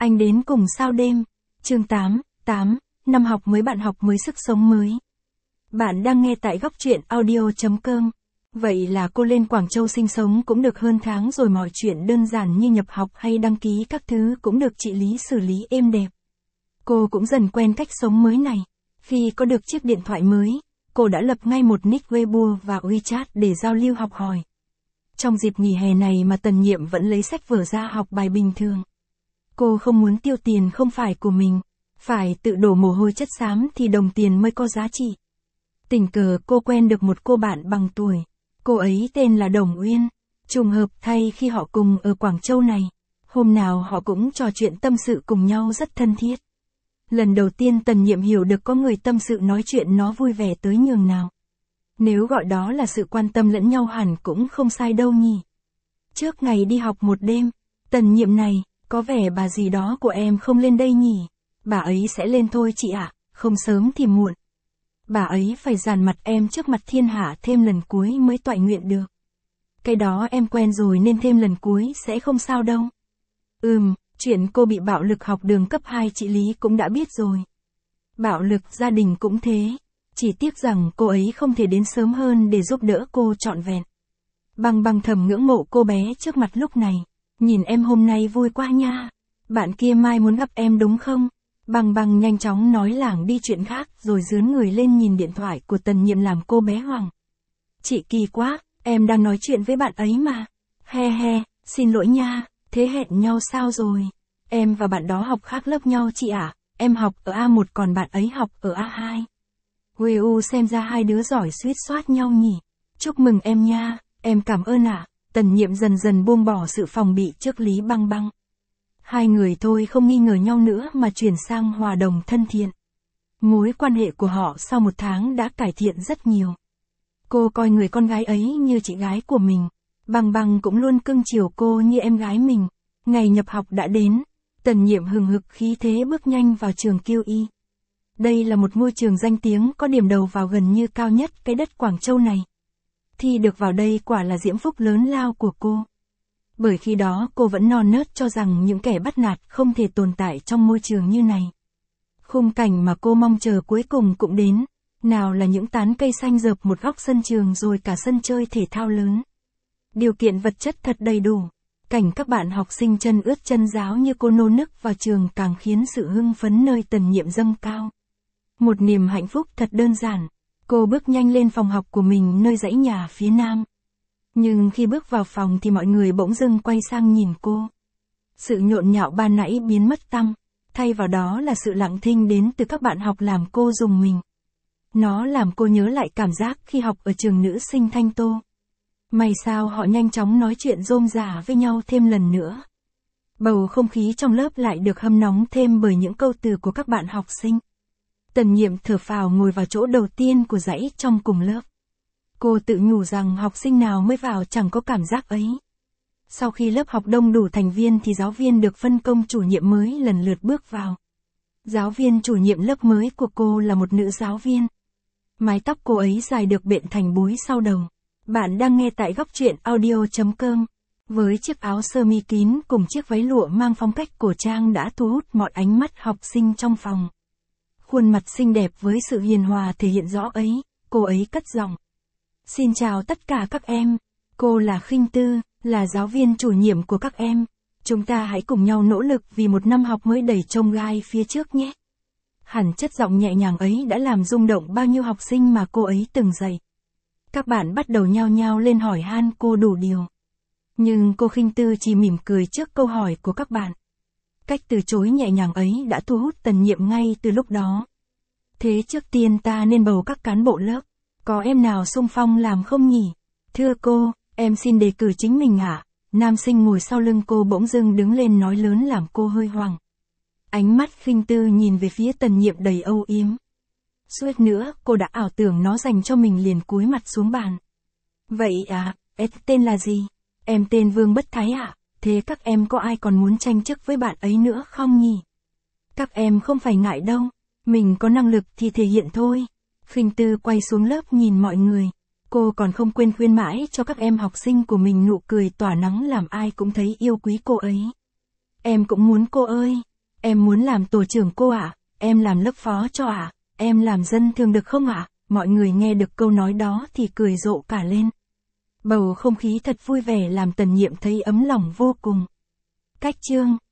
Anh đến cùng sao đêm. Chương 8, năm học mới, bạn học mới, sức sống mới. Bạn đang nghe tại góc truyện audio.com. Vậy là cô lên Quảng Châu sinh sống cũng được hơn tháng rồi, mọi chuyện đơn giản như nhập học hay đăng ký các thứ cũng được chị Lý xử lý êm đẹp. Cô cũng dần quen cách sống mới này. Khi có được chiếc điện thoại mới, cô đã lập ngay một nick Weibo và WeChat để giao lưu học hỏi. Trong dịp nghỉ hè này mà Tần Nhiệm vẫn lấy sách vở ra học bài bình thường. Cô không muốn tiêu tiền không phải của mình, phải tự đổ mồ hôi chất xám thì đồng tiền mới có giá trị. Tình cờ cô quen được một cô bạn bằng tuổi, cô ấy tên là Đồng Uyên. Trùng hợp thay khi họ cùng ở Quảng Châu này, hôm nào họ cũng trò chuyện tâm sự cùng nhau rất thân thiết. Lần đầu tiên Tần Nhiệm hiểu được có người tâm sự nói chuyện nó vui vẻ tới nhường nào. Nếu gọi đó là sự quan tâm lẫn nhau hẳn cũng không sai đâu nhỉ. Trước ngày đi học một đêm, Tần Nhiệm này, có vẻ bà gì đó của em không lên đây nhỉ? Bà ấy sẽ lên thôi chị ạ, không sớm thì muộn. Bà ấy phải dàn mặt em trước mặt thiên hạ thêm lần cuối mới toại nguyện được. Cái đó em quen rồi nên thêm lần cuối sẽ không sao đâu. Chuyện cô bị bạo lực học đường cấp 2 chị Lý cũng đã biết rồi. Bạo lực gia đình cũng thế. Chỉ tiếc rằng cô ấy không thể đến sớm hơn để giúp đỡ cô trọn vẹn. Băng thầm ngưỡng mộ cô bé trước mặt lúc này. Nhìn em hôm nay vui quá nha. Bạn kia mai muốn gặp em đúng không? Băng nhanh chóng nói lảng đi chuyện khác rồi dướn người lên nhìn điện thoại của Tần Nhiệm làm cô bé hoảng. Chị kỳ quá, em đang nói chuyện với bạn ấy mà. He, xin lỗi nha, thế hẹn nhau sao rồi? Em và bạn đó học khác lớp nhau chị ạ, em học ở A1 còn bạn ấy học ở A2. Xem ra hai đứa giỏi suýt soát nhau nhỉ. Chúc mừng em nha, em cảm ơn ạ. Tần Nhiệm dần buông bỏ sự phòng bị trước Lý Băng. Hai người thôi không nghi ngờ nhau nữa mà chuyển sang hòa đồng thân thiện. Mối quan hệ của họ sau một tháng đã cải thiện rất nhiều. Cô coi người con gái ấy như chị gái của mình. Băng cũng luôn cưng chiều cô như em gái mình. Ngày nhập học đã đến. Tần Nhiệm hừng hực khí thế bước nhanh vào trường QI. Đây là một ngôi trường danh tiếng có điểm đầu vào gần như cao nhất cái đất Quảng Châu này. Thi được vào đây quả là diễm phúc lớn lao của cô. Bởi khi đó cô vẫn non nớt cho rằng những kẻ bắt nạt không thể tồn tại trong môi trường như này. Khung cảnh mà cô mong chờ cuối cùng cũng đến. Nào là những tán cây xanh rợp một góc sân trường rồi cả sân chơi thể thao lớn. Điều kiện vật chất thật đầy đủ. Cảnh các bạn học sinh chân ướt chân ráo như cô nô nức vào trường càng khiến sự hưng phấn nơi Tần Nhiệm dâng cao. Một niềm hạnh phúc thật đơn giản. Cô bước nhanh lên phòng học của mình nơi dãy nhà phía nam. Nhưng khi bước vào phòng thì mọi người bỗng dưng quay sang nhìn cô. Sự nhộn nhạo ban nãy biến mất tăm, thay vào đó là sự lặng thinh đến từ các bạn học làm cô rùng mình. Nó làm cô nhớ lại cảm giác khi học ở trường nữ sinh Thanh Tô. May sao họ nhanh chóng nói chuyện rôm rả với nhau thêm lần nữa. Bầu không khí trong lớp lại được hâm nóng thêm bởi những câu từ của các bạn học sinh. Tần Nhiệm thở phào ngồi vào chỗ đầu tiên của dãy trong cùng lớp. Cô tự nhủ rằng học sinh nào mới vào chẳng có cảm giác ấy. Sau khi lớp học đông đủ thành viên thì giáo viên được phân công chủ nhiệm mới lần lượt bước vào. Giáo viên chủ nhiệm lớp mới của cô là một nữ giáo viên. Mái tóc cô ấy dài được bện thành búi sau đầu. Bạn đang nghe tại góc truyện audio.com. Với chiếc áo sơ mi kín cùng chiếc váy lụa mang phong cách cổ trang đã thu hút mọi ánh mắt học sinh trong phòng. Khuôn mặt xinh đẹp với sự hiền hòa thể hiện rõ ấy, cô ấy cất giọng. Xin chào tất cả các em, cô là Khinh Tư, là giáo viên chủ nhiệm của các em. Chúng ta hãy cùng nhau nỗ lực vì một năm học mới đầy chông gai phía trước nhé. Hẳn chất giọng nhẹ nhàng ấy đã làm rung động bao nhiêu học sinh mà cô ấy từng dạy. Các bạn bắt đầu nhao nhao lên hỏi han cô đủ điều. Nhưng cô Khinh Tư chỉ mỉm cười trước câu hỏi của các bạn. Cách từ chối nhẹ nhàng ấy đã thu hút Tần Nhiệm ngay từ lúc đó. Thế trước tiên ta nên bầu các cán bộ lớp. Có em nào xung phong làm không nhỉ? Thưa cô, em xin đề cử chính mình ạ. Nam sinh ngồi sau lưng cô bỗng dưng đứng lên nói lớn làm cô hơi hoảng. Ánh mắt Khinh Tư nhìn về phía Tần Nhiệm đầy âu yếm. Suýt nữa, cô đã ảo tưởng nó dành cho mình liền cúi mặt xuống bàn. Vậy à, tên là gì? Em tên Vương Bất Thái ạ. Thế các em có ai còn muốn tranh chức với bạn ấy nữa không nhỉ? Các em không phải ngại đâu. Mình có năng lực thì thể hiện thôi. Khinh Tư quay xuống lớp nhìn mọi người. Cô còn không quên khuyên mãi cho các em học sinh của mình nụ cười tỏa nắng làm ai cũng thấy yêu quý cô ấy. Em cũng muốn cô ơi. Em muốn làm tổ trưởng cô ạ, em làm lớp phó cho ạ, em làm dân thường được không ạ? Mọi người nghe được câu nói đó thì cười rộ cả lên. Bầu không khí thật vui vẻ làm Tần Nhiệm thấy ấm lòng vô cùng. Cách chương